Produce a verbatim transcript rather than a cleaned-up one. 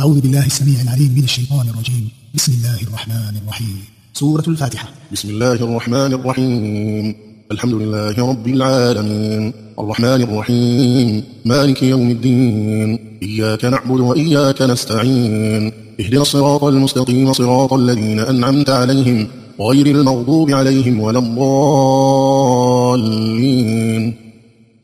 أعوذ بالله السميع العليم من الشيطان الرجيم. بسم الله الرحمن الرحيم. سورة الفاتحة. بسم الله الرحمن الرحيم. الحمد لله رب العالمين، الرحمن الرحيم، مالك يوم الدين، إياك نعبد وإياك نستعين، اهدنا الصراط المستقيم صراط الذين أنعمت عليهم غير المغضوب عليهم ولا الضالين.